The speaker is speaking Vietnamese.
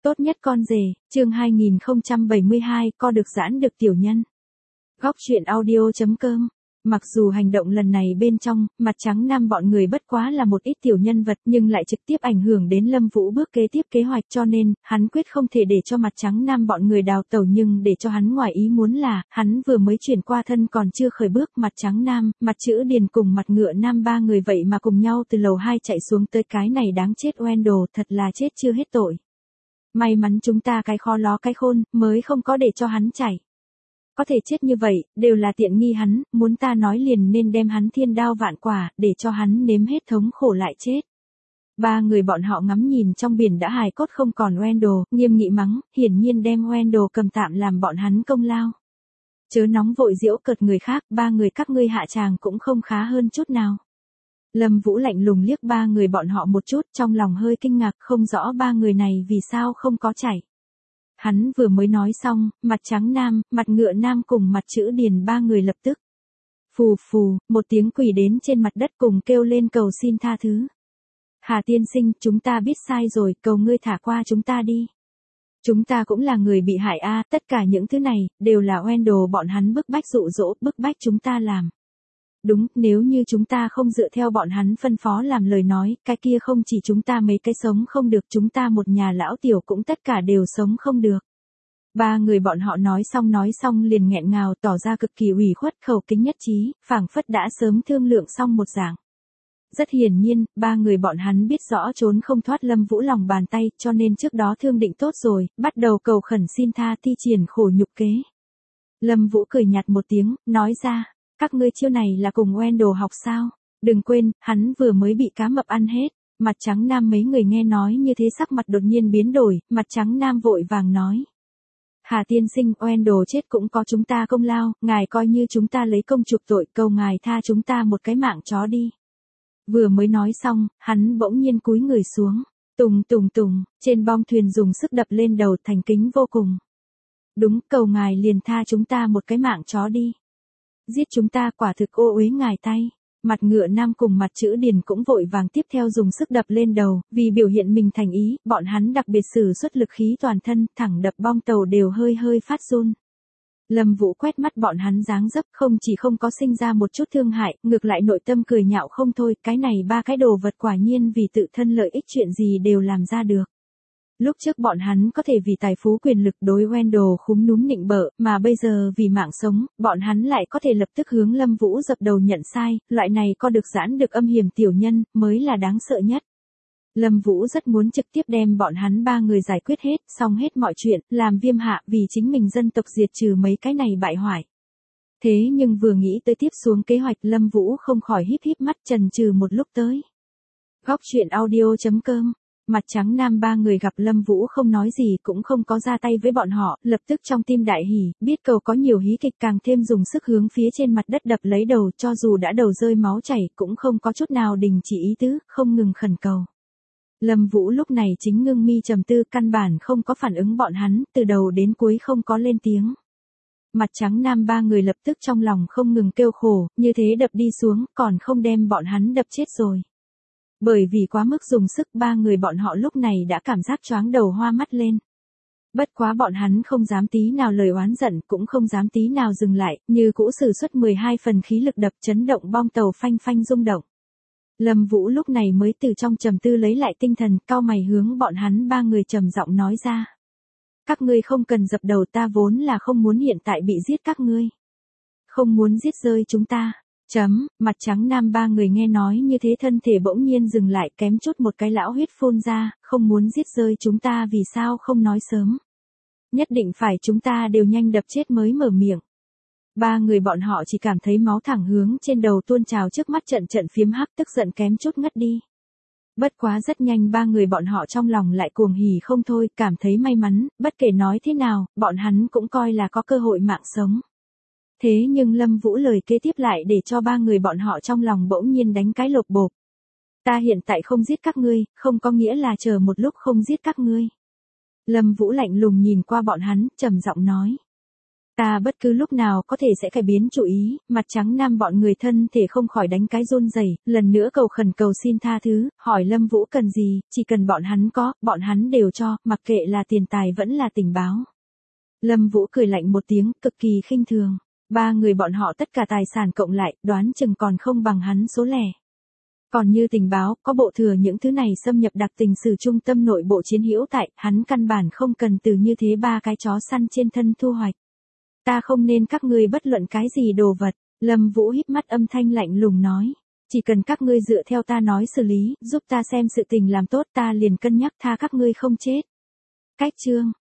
Tốt nhất con rể, chương 2072, co được giãn được tiểu nhân. Góc truyện audio.com. Mặc dù hành động lần này bên trong, mặt trắng nam bọn người bất quá là một ít tiểu nhân vật nhưng lại trực tiếp ảnh hưởng đến Lâm Vũ bước kế tiếp kế hoạch, cho nên, hắn quyết không thể để cho mặt trắng nam bọn người đào tẩu, nhưng để cho hắn ngoài ý muốn là, hắn vừa mới chuyển qua thân còn chưa khởi bước, mặt trắng nam, mặt chữ điền cùng mặt ngựa nam ba người vậy mà cùng nhau từ lầu 2 chạy xuống tới, cái này đáng chết Wendell, thật là chết chưa hết tội. May mắn chúng ta cái khó ló cái khôn, mới không có để cho hắn chảy. Có thể chết như vậy, đều là tiện nghi hắn, muốn ta nói liền nên đem hắn thiên đao vạn quả, để cho hắn nếm hết thống khổ lại chết. Ba người bọn họ ngắm nhìn trong biển đã hài cốt không còn Wendell, nghiêm nghị mắng, hiển nhiên đem Wendell cầm tạm làm bọn hắn công lao. Chớ nóng vội giễu cợt người khác, ba người các ngươi hạ tràng cũng không khá hơn chút nào. Lâm Vũ lạnh lùng liếc ba người bọn họ một chút, trong lòng hơi kinh ngạc, không rõ ba người này vì sao không có chảy. Hắn vừa mới nói xong, mặt trắng nam, mặt ngựa nam cùng mặt chữ điền ba người lập tức. Phù phù, một tiếng quỳ đến trên mặt đất cùng kêu lên cầu xin tha thứ. Hà tiên sinh, chúng ta biết sai rồi, cầu ngươi thả qua chúng ta đi. Chúng ta cũng là người bị hại a, tất cả những thứ này, đều là Wendell bọn hắn bức bách dụ dỗ, bức bách chúng ta làm. Đúng, nếu như chúng ta không dựa theo bọn hắn phân phó làm lời nói, cái kia không chỉ chúng ta mấy cái sống không được, chúng ta một nhà lão tiểu cũng tất cả đều sống không được. Ba người bọn họ nói xong liền nghẹn ngào, tỏ ra cực kỳ ủy khuất, khẩu kính nhất trí, phảng phất đã sớm thương lượng xong một dạng. Rất hiển nhiên, ba người bọn hắn biết rõ trốn không thoát Lâm Vũ lòng bàn tay, cho nên trước đó thương định tốt rồi, bắt đầu cầu khẩn xin tha, thi triển khổ nhục kế. Lâm Vũ cười nhạt một tiếng, nói ra. Các ngươi chiêu này là cùng Wendell học sao? Đừng quên, hắn vừa mới bị cá mập ăn hết. Mặt trắng nam mấy người nghe nói như thế sắc mặt đột nhiên biến đổi, mặt trắng nam vội vàng nói. Hà tiên sinh, Wendell chết cũng có chúng ta công lao, ngài coi như chúng ta lấy công chuộc tội, cầu ngài tha chúng ta một cái mạng chó đi. Vừa mới nói xong, hắn bỗng nhiên cúi người xuống. Tùng tùng tùng, trên bong thuyền dùng sức đập lên đầu, thành kính vô cùng. Đúng, cầu ngài liền tha chúng ta một cái mạng chó đi. Giết chúng ta quả thực ô uế ngài tay. Mặt ngựa nam cùng mặt chữ điền cũng vội vàng tiếp theo dùng sức đập lên đầu, vì biểu hiện mình thành ý, bọn hắn đặc biệt sử xuất lực khí toàn thân, thẳng đập bong tàu đều hơi hơi phát run. Lâm Vũ quét mắt bọn hắn dáng dấp, không chỉ không có sinh ra một chút thương hại, ngược lại nội tâm cười nhạo không thôi, cái này ba cái đồ vật quả nhiên vì tự thân lợi ích chuyện gì đều làm ra được. Lúc trước bọn hắn có thể vì tài phú quyền lực đối Wendell khúm núm nịnh bợ, mà bây giờ vì mạng sống, bọn hắn lại có thể lập tức hướng Lâm Vũ dập đầu nhận sai, loại này co được giãn được âm hiểm tiểu nhân, mới là đáng sợ nhất. Lâm Vũ rất muốn trực tiếp đem bọn hắn ba người giải quyết hết, xong hết mọi chuyện, làm viêm hạ vì chính mình dân tộc diệt trừ mấy cái này bại hoại. Thế nhưng vừa nghĩ tới tiếp xuống kế hoạch, Lâm Vũ không khỏi híp híp mắt chần chừ một lúc tới. Góc truyện audio.com. Mặt trắng nam ba người gặp Lâm Vũ không nói gì cũng không có ra tay với bọn họ, lập tức trong tim đại hỉ, biết cầu có nhiều hí kịch càng thêm dùng sức hướng phía trên mặt đất đập lấy đầu, cho dù đã đầu rơi máu chảy cũng không có chút nào đình chỉ ý tứ, không ngừng khẩn cầu. Lâm Vũ lúc này chính ngưng mi trầm tư, căn bản không có phản ứng bọn hắn, từ đầu đến cuối không có lên tiếng. Mặt trắng nam ba người lập tức trong lòng không ngừng kêu khổ, như thế đập đi xuống, còn không đem bọn hắn đập chết rồi. Bởi vì quá mức dùng sức, ba người bọn họ lúc này đã cảm giác choáng đầu hoa mắt lên. Bất quá bọn hắn không dám tí nào lời oán giận, cũng không dám tí nào dừng lại, như cũ sử xuất 12 phần khí lực đập, chấn động bong tàu phanh phanh rung động. Lâm Vũ lúc này mới từ trong trầm tư lấy lại tinh thần, cau mày hướng bọn hắn ba người trầm giọng nói ra. Các ngươi không cần dập đầu, ta vốn là không muốn hiện tại bị giết các ngươi. Không muốn giết rơi chúng ta. Mặt trắng nam ba người nghe nói như thế thân thể bỗng nhiên dừng lại, kém chút một cái lão huyết phun ra, không muốn giết rơi chúng ta vì sao không nói sớm. Nhất định phải chúng ta đều nhanh đập chết mới mở miệng. Ba người bọn họ chỉ cảm thấy máu thẳng hướng trên đầu tuôn trào, trước mắt trận trận phiếm hắc, tức giận kém chút ngất đi. Bất quá rất nhanh ba người bọn họ trong lòng lại cuồng hỉ không thôi, cảm thấy may mắn, bất kể nói thế nào, bọn hắn cũng coi là có cơ hội mạng sống. Thế nhưng Lâm Vũ lời kế tiếp lại để cho ba người bọn họ trong lòng bỗng nhiên đánh cái lột bột. Ta hiện tại không giết các ngươi, không có nghĩa là chờ một lúc không giết các ngươi. Lâm Vũ lạnh lùng nhìn qua bọn hắn, trầm giọng nói. Ta bất cứ lúc nào có thể sẽ cải biến chủ ý, mặt trắng nam bọn người thân thể không khỏi đánh cái run rẩy, lần nữa cầu khẩn cầu xin tha thứ, hỏi Lâm Vũ cần gì, chỉ cần bọn hắn có, bọn hắn đều cho, mặc kệ là tiền tài vẫn là tình báo. Lâm Vũ cười lạnh một tiếng, cực kỳ khinh thường. Ba người bọn họ tất cả tài sản cộng lại, đoán chừng còn không bằng hắn số lẻ. Còn như tình báo, có bộ thừa những thứ này xâm nhập đặc tình sử trung tâm nội bộ chiến hữu tại, hắn căn bản không cần từ như thế ba cái chó săn trên thân thu hoạch. Ta không nên các ngươi bất luận cái gì đồ vật, Lâm Vũ híp mắt âm thanh lạnh lùng nói. Chỉ cần các ngươi dựa theo ta nói xử lý, giúp ta xem sự tình làm tốt ta liền cân nhắc tha các ngươi không chết. Cách chương